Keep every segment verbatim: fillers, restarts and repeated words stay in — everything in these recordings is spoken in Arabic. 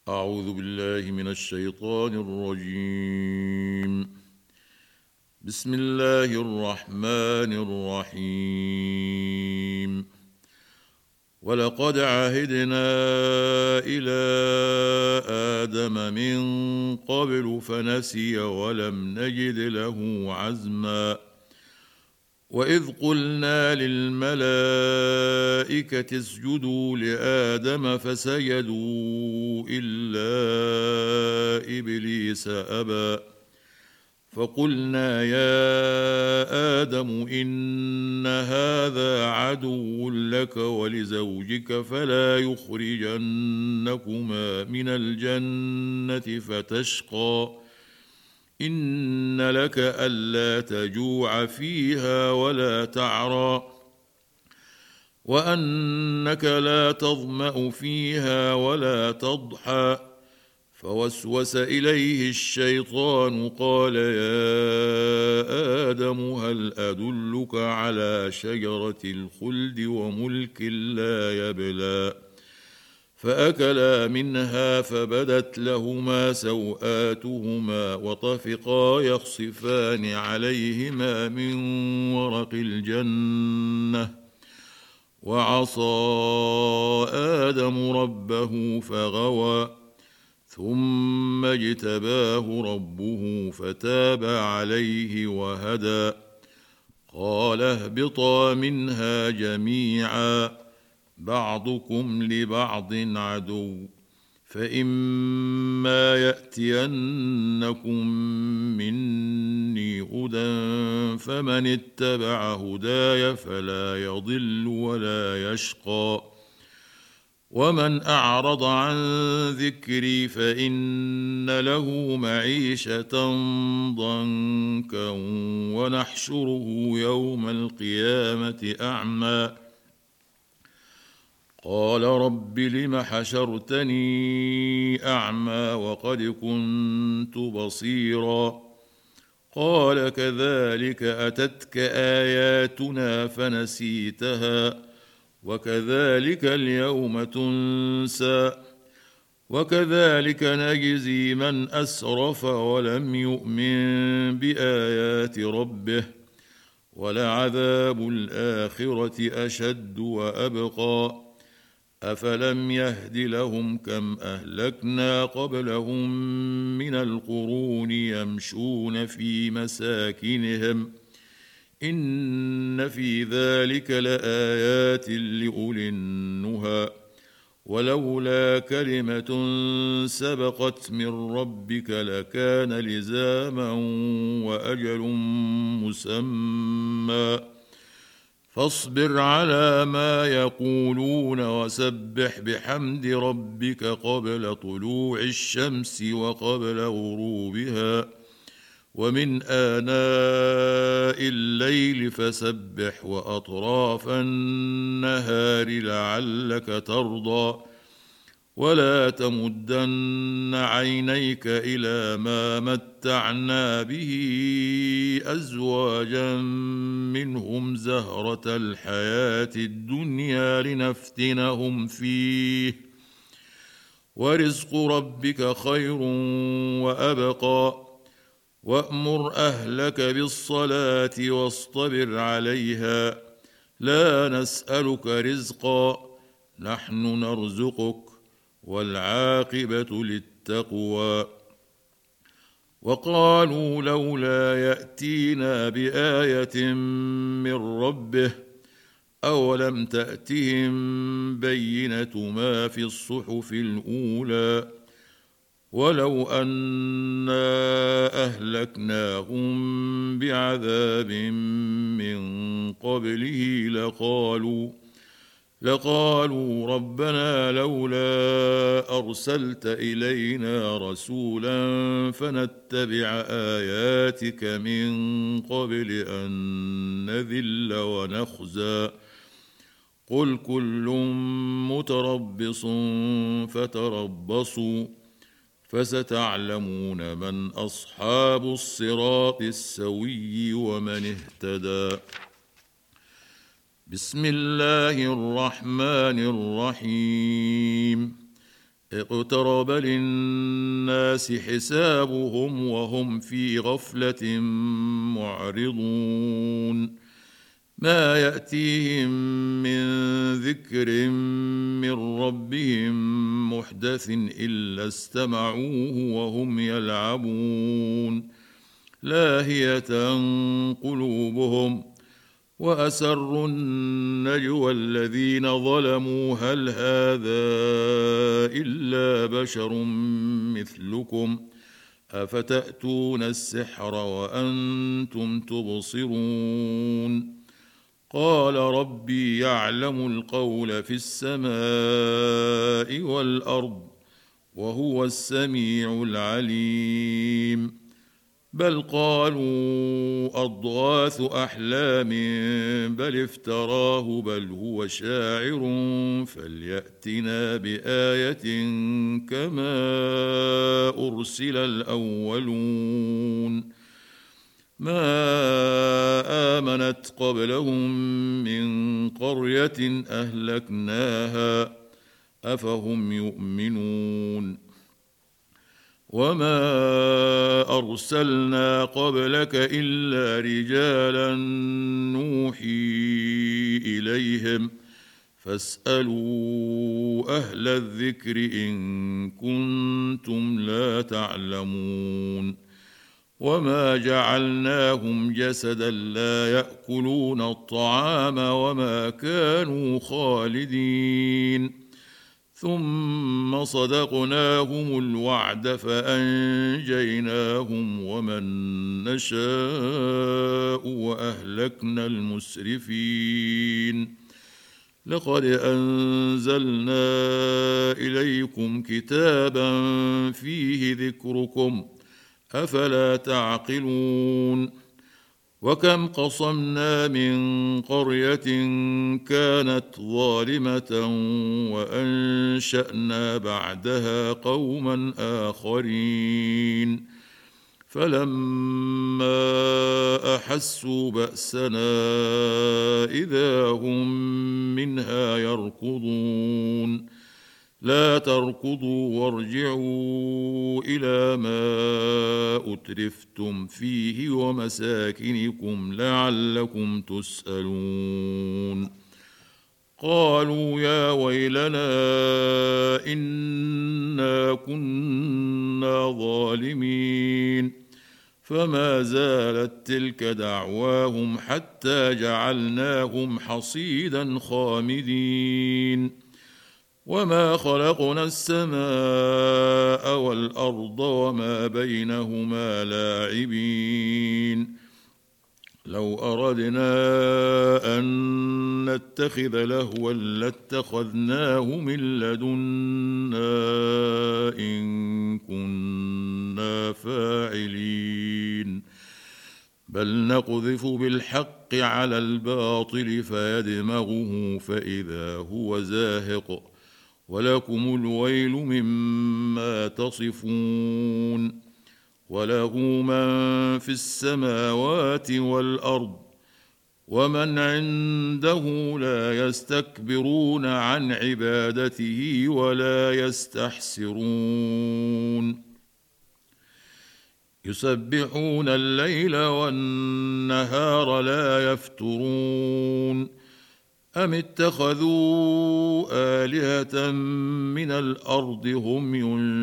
أعوذ بالله من الشيطان الرجيم. بسم الله الرحمن الرحيم. ولقد عهدنا إلى آدم من قبل فنسي ولم نجد له عزما. وإذ قلنا للملائكة اسجدوا لآدم فسجدوا إلا إبليس أبى فقلنا يا آدم إن هذا عدو لك ولزوجك فلا يخرجنكما من الجنة فتشقى إن لك ألا تجوع فيها ولا تعرى وأنك لا تظمأ فيها ولا تضحى فوسوس إليه الشيطان قال يا آدم هل أدلك على شجرة الخلد وملك لا يبلى فأكلا منها فبدت لهما سوآتهما وطفقا يخصفان عليهما من ورق الجنة وعصى آدم ربه فغوى ثم اجتباه ربه فتاب عليه وهدى قال اهبطا منها جميعا بعضكم لبعض عدو فإما يأتينكم مني هدى فمن اتبع هداي فلا يضل ولا يشقى ومن أعرض عن ذكري فإن له معيشة ضنكا ونحشره يوم القيامة أعمى قال رب لم حشرتني أعمى وقد كنت بصيرا قال كذلك أتتك آياتنا فنسيتها وكذلك اليوم تنسى وكذلك نجزي من أسرف ولم يؤمن بآيات ربه ولعذاب الآخرة أشد وأبقى أفلم يهد لهم كم أهلكنا قبلهم من القرون يمشون في مساكنهم إن في ذلك لآيات لأولي النهى ولولا كلمة سبقت من ربك لكان لزاما وأجل مسمى فاصبر على ما يقولون وسبح بحمد ربك قبل طلوع الشمس وقبل غروبها ومن آناء الليل فسبح وأطراف النهار لعلك ترضى ولا تمدن عينيك إلى ما متعنا به أزواجا منهم زهرة الحياة الدنيا لنفتنهم فيه ورزق ربك خير وأبقى وأمر أهلك بالصلاة واصطبر عليها لا نسألك رزقا نحن نرزقك والعاقبة للتقوى وقالوا لولا يأتينا بآية من ربه أولم تأتهم بينة ما في الصحف الأولى ولو أنا أهلكناهم بعذاب من قبله لقالوا لقالوا ربنا لولا أرسلت إلينا رسولا فنتبع آياتك من قبل أن نذل ونخزى قل كل متربص فتربصوا فستعلمون من أصحاب الصراط السوي ومن اهتدى بسم الله الرحمن الرحيم اقترب للناس حسابهم وهم في غفلة معرضون ما يأتيهم من ذكر من ربهم محدث إلا استمعوه وهم يلعبون لاهية قلوبهم وأسروا النجوى الذين ظلموا هل هذا إلا بشر مثلكم أفتأتون السحر وأنتم تبصرون قال ربي يعلم القول في السماء والأرض وهو السميع العليم بل قالوا أضغاث أحلام بل افتراه بل هو شاعر فليأتنا بآية كما أرسل الأولون ما آمنت قبلهم من قرية أهلكناها أفهم يؤمنون وما أرسلنا قبلك إلا رجالا نوحي إليهم فاسألوا أهل الذكر إن كنتم لا تعلمون وما جعلناهم جسدا لا يأكلون الطعام وما كانوا خالدين ثم صدقناهم الوعد فأنجيناهم ومن نشاء وأهلكنا المسرفين لقد أنزلنا إليكم كتابا فيه ذكركم أفلا تعقلون وكم قصمنا من قرية كانت ظالمة وأنشأنا بعدها قوما آخرين فلما أحسوا بأسنا إذا هم منها يركضون لا تركضوا وارجعوا إلى ما أترفتم فيه ومساكنكم لعلكم تسألون قالوا يا ويلنا إنا كنا ظالمين فما زالت تلك دعواهم حتى جعلناهم حصيدا خامدين وما خلقنا السماء والأرض وما بينهما لاعبين لو أردنا أن نتخذ لهوا لاتخذناه من لدنا إن كنا فاعلين بل نقذف بالحق على الباطل فيدمغه فإذا هو زاهق ولكم الويل مما تصفون وله من في السماوات والأرض ومن عنده لا يستكبرون عن عبادته ولا يستحسرون يسبحون الليل والنهار لا يفترون أم اتخذوا آلهة من الأرض هم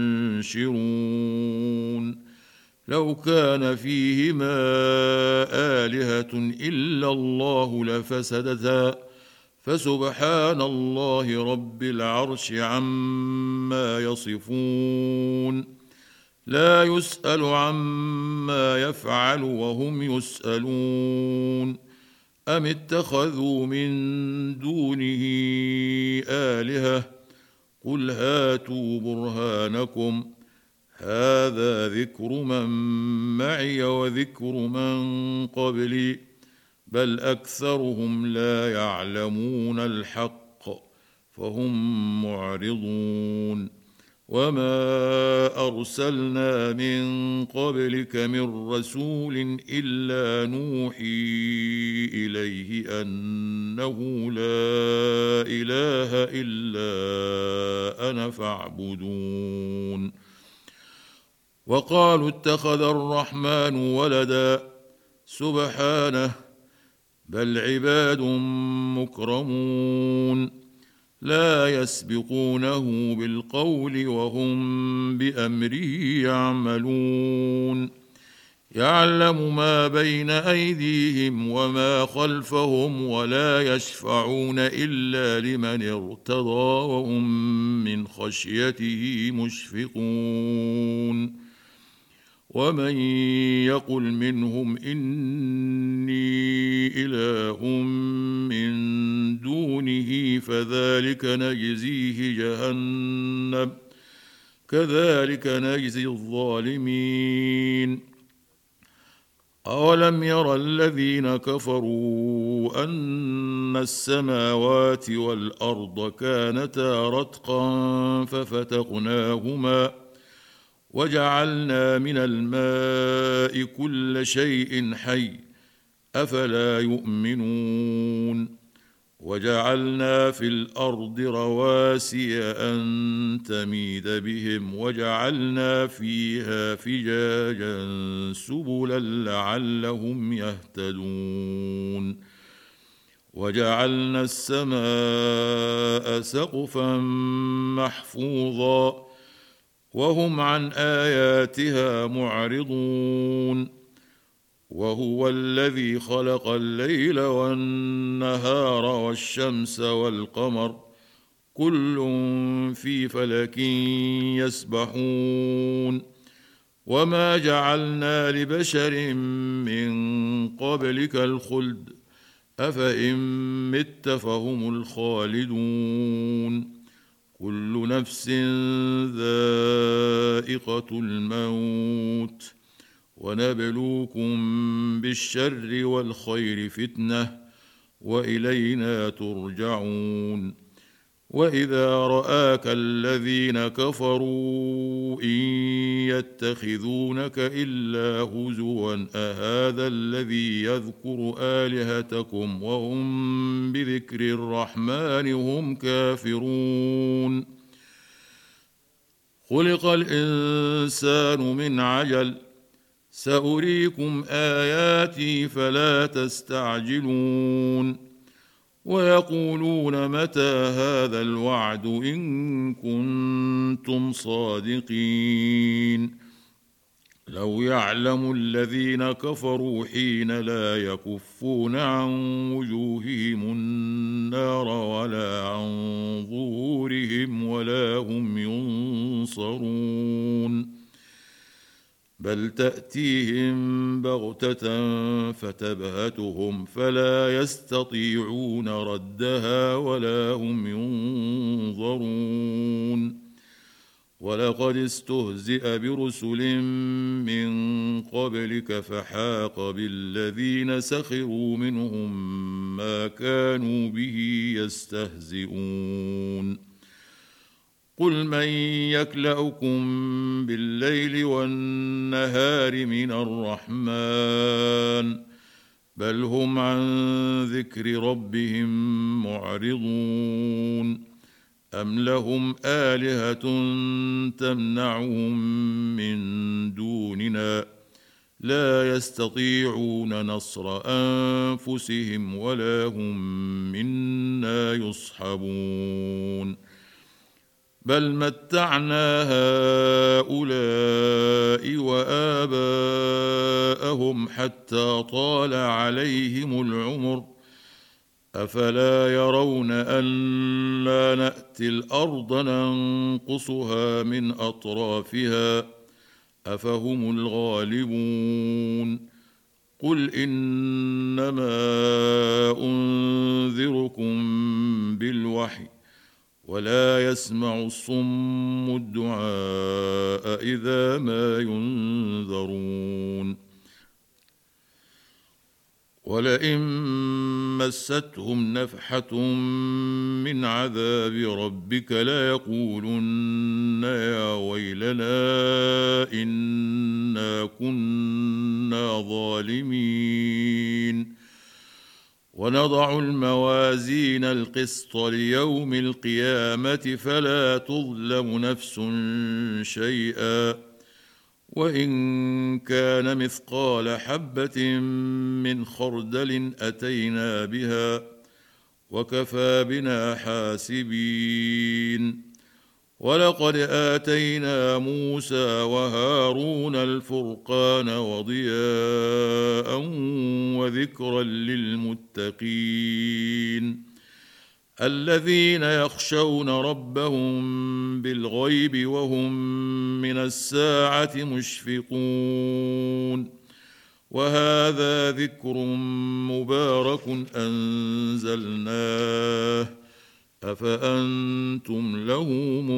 ينشرون لو كان فيهما آلهة إلا الله لفسدتا فسبحان الله رب العرش عما يصفون لا يسأل عما يفعل وهم يسألون أم اتخذوا من دونه آلهة قل هاتوا برهانكم هذا ذكر من معي وذكر من قبلي بل أكثرهم لا يعلمون الحق فهم معرضون وما أرسلنا من قبلك من رسول إلا نوحي إليه أنه لا إله إلا أنا فاعبدون. وقالوا اتخذ الرحمن ولدا سبحانه بل عباد مكرمون لا يسبقونه بالقول وهم بأمره يعملون. يعلم ما بين أيديهم وما خلفهم ولا يشفعون إلا لمن ارتضى وهم من خشيته مشفقون. ومن يقل منهم إني إله من دونه فذلك نجزيه جهنم كذلك نجزي الظالمين. أولم ير الذين كفروا أن السماوات والأرض كانتا رتقا ففتقناهما وجعلنا من الماء كل شيء حي أفلا يؤمنون. وجعلنا في الأرض رواسي أن تميد بهم وجعلنا فيها فجاجا سبلا لعلهم يهتدون. وجعلنا السماء سقفا محفوظا وهم عن آياتها معرضون. وهو الذي خلق الليل والنهار والشمس والقمر كل في فلك يسبحون. وما جعلنا لبشر من قبلك الخلد أفإن مت فهم الخالدون. كل نفس ذائقة الموت ونبلوكم بالشر والخير فتنة وإلينا ترجعون. وإذا رآك الذين كفروا إن يتخذونك إلا هزوا أهذا الذي يذكر آلهتكم وهم بذكر الرحمن هم كافرون. خلق الإنسان من عجل سأريكم آياتي فلا تستعجلون. ويقولون متى هذا الوعد إن كنتم صادقين. لو يعلم الذين كفروا حين لا يكفون عن وجوههم النار ولا عن ظهورهم ولا هم ينصرون. بل تأتيهم بغتة فتبهتهم فلا يستطيعون ردها ولا هم ينظرون. ولقد استهزئ برسل من قبلك فحاق بالذين سخروا منهم ما كانوا به يستهزئون. قل من يكلؤكم بالليل والنهار من الرحمن بل هم عن ذكر ربهم معرضون. أم لهم آلهة تمنعهم من دوننا لا يستطيعون نصر أنفسهم ولا هم منا يصحبون. بل متعنا هؤلاء وآباءهم حتى طال عليهم العمر أفلا يرون أنا نأتي الأرض ننقصها من أطرافها أفهم الغالبون. قل إنما أنذركم بالوحي ولا يسمع الصم الدعاء إذا ما ينذرون. ولئن مستهم نفحة من عذاب ربك ليقولن يا ويلنا إنا كنا ظالمين ونضع الموازين القسط ليوم القيامة فلا تظلم نفس شيئا وإن كان مثقال حبة من خردل أتينا بها وكفى بنا حاسبين ولقد آتينا موسى وهارون الفرقان وضياء وذكرا للمتقين الذين يخشون ربهم بالغيب وهم من الساعة مشفقون وهذا ذكر مبارك أنزلناه أفأنتم له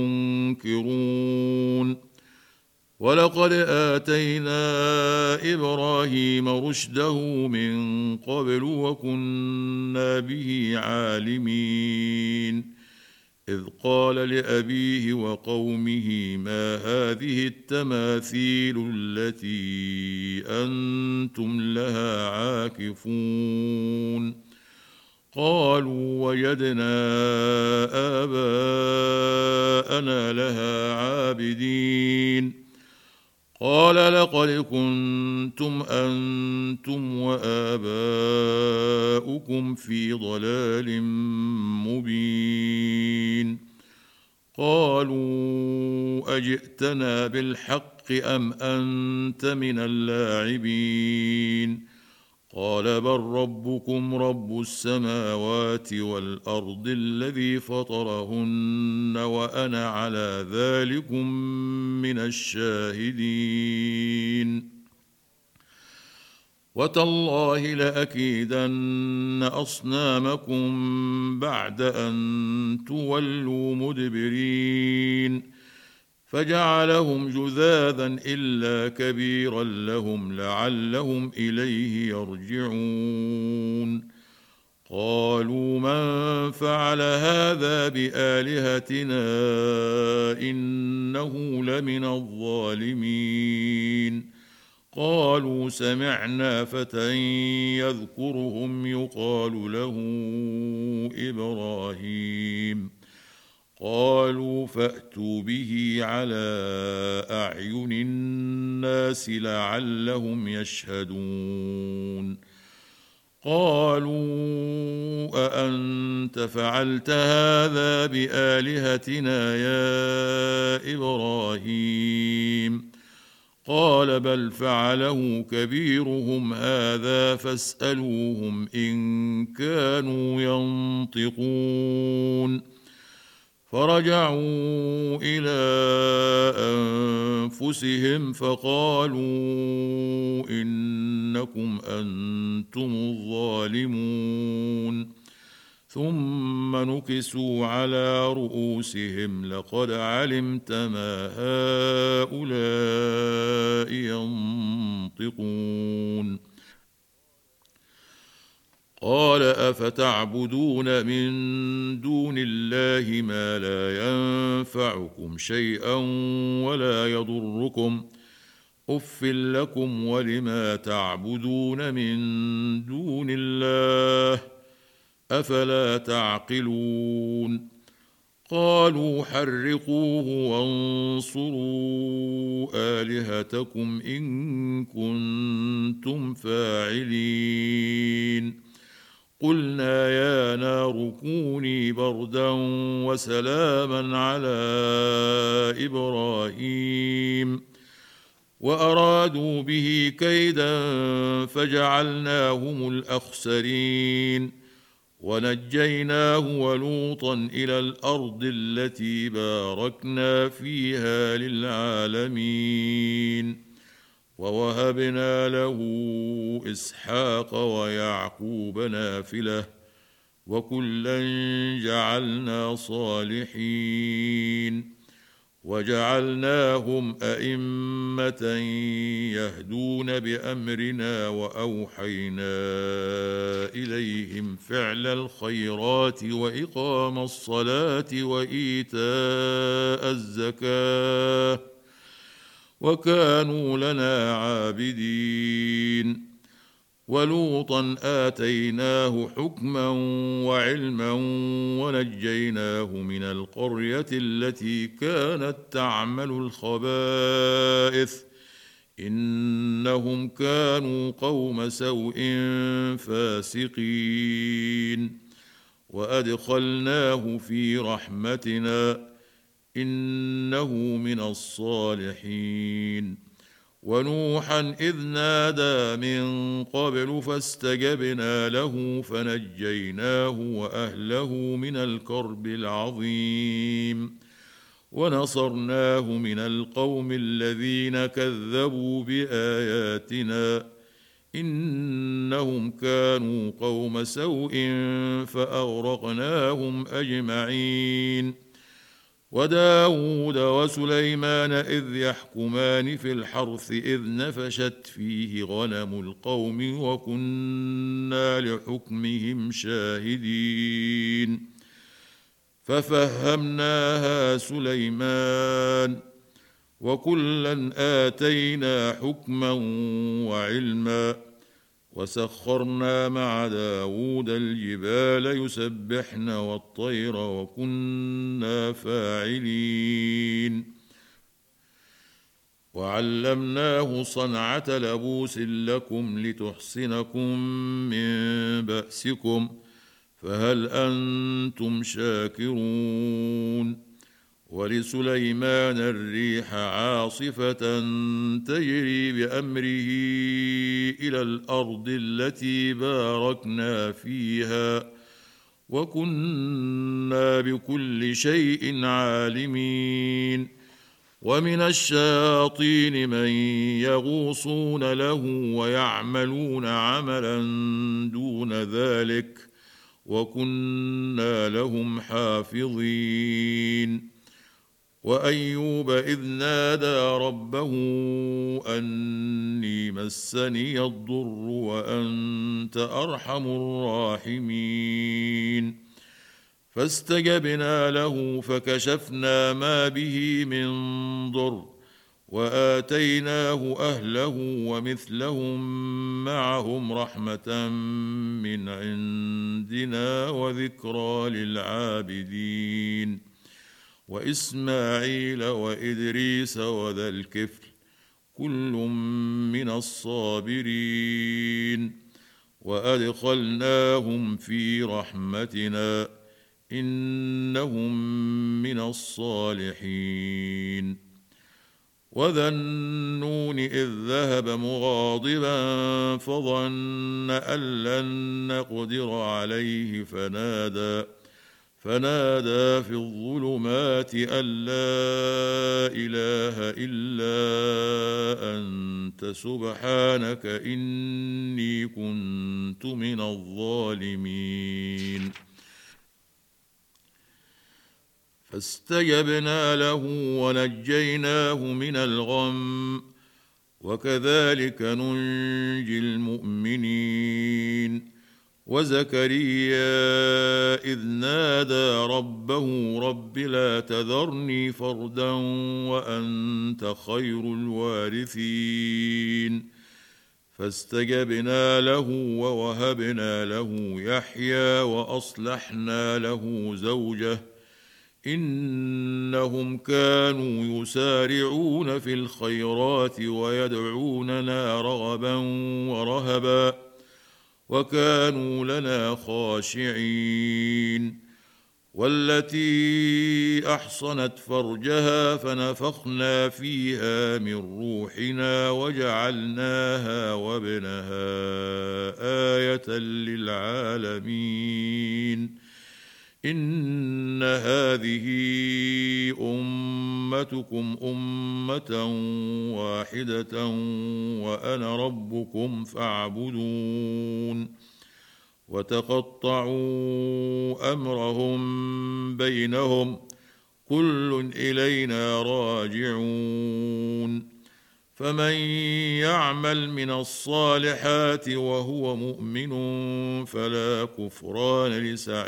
منكرون ولقد آتينا إبراهيم رشده من قبل وكنا به عالمين إذ قال لأبيه وقومه ما هذه التماثيل التي أنتم لها عاكفون قالوا وجدنا آباءنا لها عابدين قال لقد كنتم أنتم وآباؤكم في ضلال مبين قالوا أجئتنا بالحق أم أنت من اللاعبين قال بل ربكم رب السماوات والأرض الذي فطرهن وأنا على ذلكم من الشاهدين وتالله لأكيدن أصنامكم بعد أن تولوا مدبرين فجعلهم جذاذا إلا كبيرا لهم لعلهم إليه يرجعون قالوا من فعل هذا بآلهتنا إنه لمن الظالمين قالوا سمعنا فتى يذكرهم يقال له إبراهيم قالوا فأتوا به على أعين الناس لعلهم يشهدون قالوا أأنت فعلت هذا بآلهتنا يا إبراهيم قال بل فعله كبيرهم هذا فاسألوهم إن كانوا ينطقون فرجعوا إلى أنفسهم فقالوا إنكم أنتم الظالمون ثم نكسوا على رؤوسهم لقد علمت ما هؤلاء ينطقون قال أفتعبدون من دون الله ما لا ينفعكم شيئا ولا يضركم أف لكم ولما تعبدون من دون الله أفلا تعقلون قالوا حرقوه وانصروا آلهتكم إن كنتم فاعلين قلنا يا نار كوني بردا وسلاما على إبراهيم وأرادوا به كيدا فجعلناهم الأخسرين ونجيناه ولوطا إلى الأرض التي باركنا فيها للعالمين ووهبنا له إسحاق ويعقوب نافلة وكلا جعلنا صالحين وجعلناهم أئمة يهدون بأمرنا وأوحينا إليهم فعل الخيرات وإقام الصلاة وإيتاء الزكاة وكانوا لنا عابدين. ولوطا آتيناه حكما وعلما ونجيناه من القرية التي كانت تعمل الخبائث إنهم كانوا قوم سوء فاسقين. وأدخلناه في رحمتنا إنه من الصالحين. ونوحا إذ نادى من قبل فاستجبنا له فنجيناه وأهله من الكرب العظيم ونصرناه من القوم الذين كذبوا بآياتنا إنهم كانوا قوم سوء فأغرقناهم أجمعين. وداود وسليمان إذ يحكمان في الحرث إذ نفشت فيه غنم القوم وكنا لحكمهم شاهدين. ففهمناها سليمان وكلا آتينا حكما وعلما وسخرنا مع داود الجبال يسبحن والطير وكنا فاعلين. وعلمناه صنعة لبوس لكم لتحصنكم من بأسكم فهل أنتم شاكرون. ولسليمان الريح عاصفة تجري بأمره إلى الأرض التي باركنا فيها وكنا بكل شيء عالمين. ومن الشياطين من يغوصون له ويعملون عملا دون ذلك وكنا لهم حافظين. وأيوب إذ نادى ربه أني مسني الضر وأنت أرحم الراحمين فاستجبنا له فكشفنا ما به من ضر وآتيناه أهله ومثلهم معهم رحمة من عندنا وذكرى للعابدين. وإسماعيل وإدريس وذا الكفل كل من الصابرين وأدخلناهم في رحمتنا إنهم من الصالحين. وذا النون إذ ذهب مغاضبا فظن أن لن نقدر عليه فنادى فنادى في الظلمات أن لا إله إلا أنت سبحانك إني كنت من الظالمين. فاستجبنا له ونجيناه من الغم وكذلك ننجي المؤمنين. وزكريا إذ نادى ربه رب لا تذرني فردا وأنت خير الوارثين فاستجبنا له ووهبنا له يحيى وأصلحنا له زوجه إنهم كانوا يسارعون في الخيرات ويدعوننا رغبا ورهبا وكانوا لنا خاشعين. والتي أحصنت فرجها فنفخنا فيها من روحنا وجعلناها وابنها آية للعالمين. إن هذه أمتكم أمة واحدة وأنا ربكم فاعبدون. وتقطعوا أمرهم بينهم كل إلينا راجعون. فمن يعمل من الصالحات وهو مؤمن فلا كفران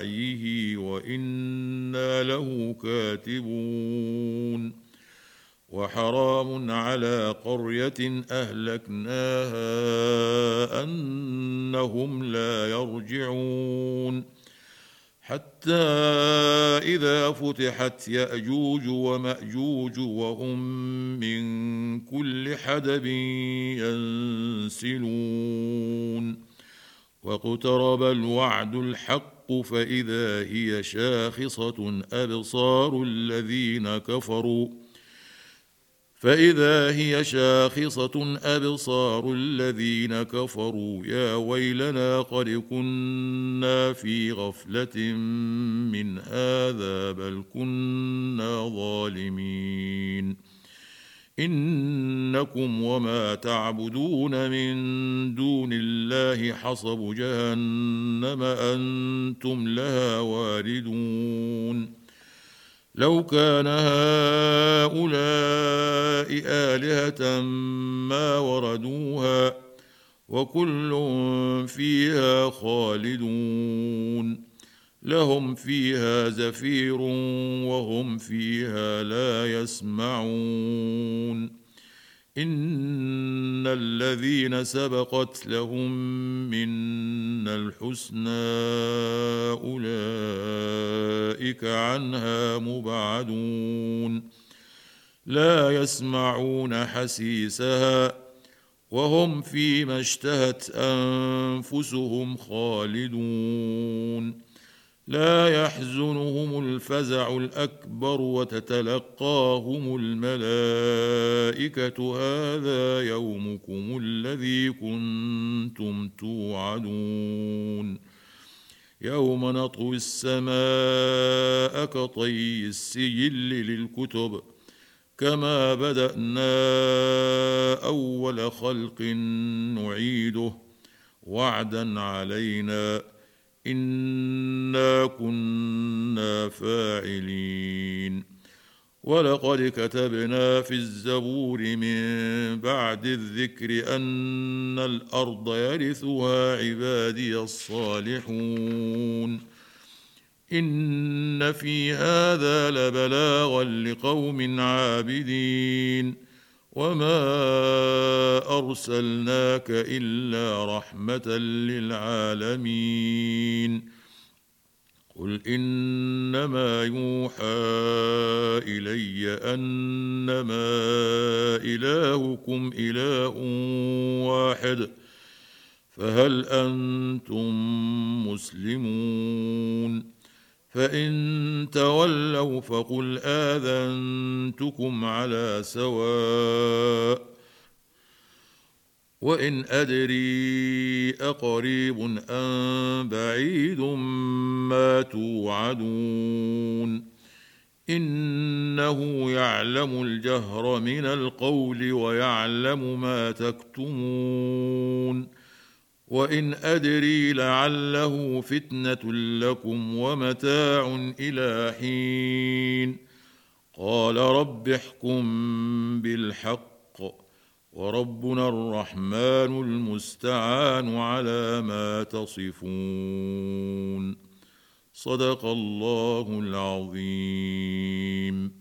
لسعيه وإنا له كاتبون. وحرام على قرية أهلكناها أنهم لا يرجعون حتى إذا فتحت يأجوج ومأجوج وهم من كل حدب ينسلون واقترب الوعد الحق فإذا هي شاخصة أبصار الذين كفروا فإذا هي شاخصة أبصار الذين كفروا يا ويلنا قد كنا في غفلة من هذا بل كنا ظالمين إنكم وما تعبدون من دون الله حصب جهنم أنتم لها واردون لو كان هؤلاء آلهة ما وردوها وكل فيها خالدون لهم فيها زفير وهم فيها لا يسمعون إن الذين سبقت لهم منا الحسنى أولئك عنها مبعدون لا يسمعون حسيسها وهم فيما اشتهت أنفسهم خالدون لا يحزنهم الفزع الأكبر وتتلقاهم الملائكة هذا يومكم الذي كنتم توعدون يوم نطوي السماء كطي السجل للكتب كما بدأنا أول خلق نعيده وعدا علينا إنا كنا فاعلين ولقد كتبنا في الزبور من بعد الذكر أن الأرض يرثها عبادي الصالحون إن في هذا لبلاغا لقوم عابدين وما أرسلناك إلا رحمة للعالمين قل إنما يوحى إلي أنما إلهكم إله واحد فهل أنتم مسلمون فإن تولوا فقل آذنتكم على سواء وإن أدري أقريب أم بعيد ما توعدون إنه يعلم الجهر من القول ويعلم ما تكتمون وإن أدري لعله فتنة لكم ومتاع إلى حين قال رب احكم بالحق وربنا الرحمن المستعان على ما تصفون صدق الله العظيم.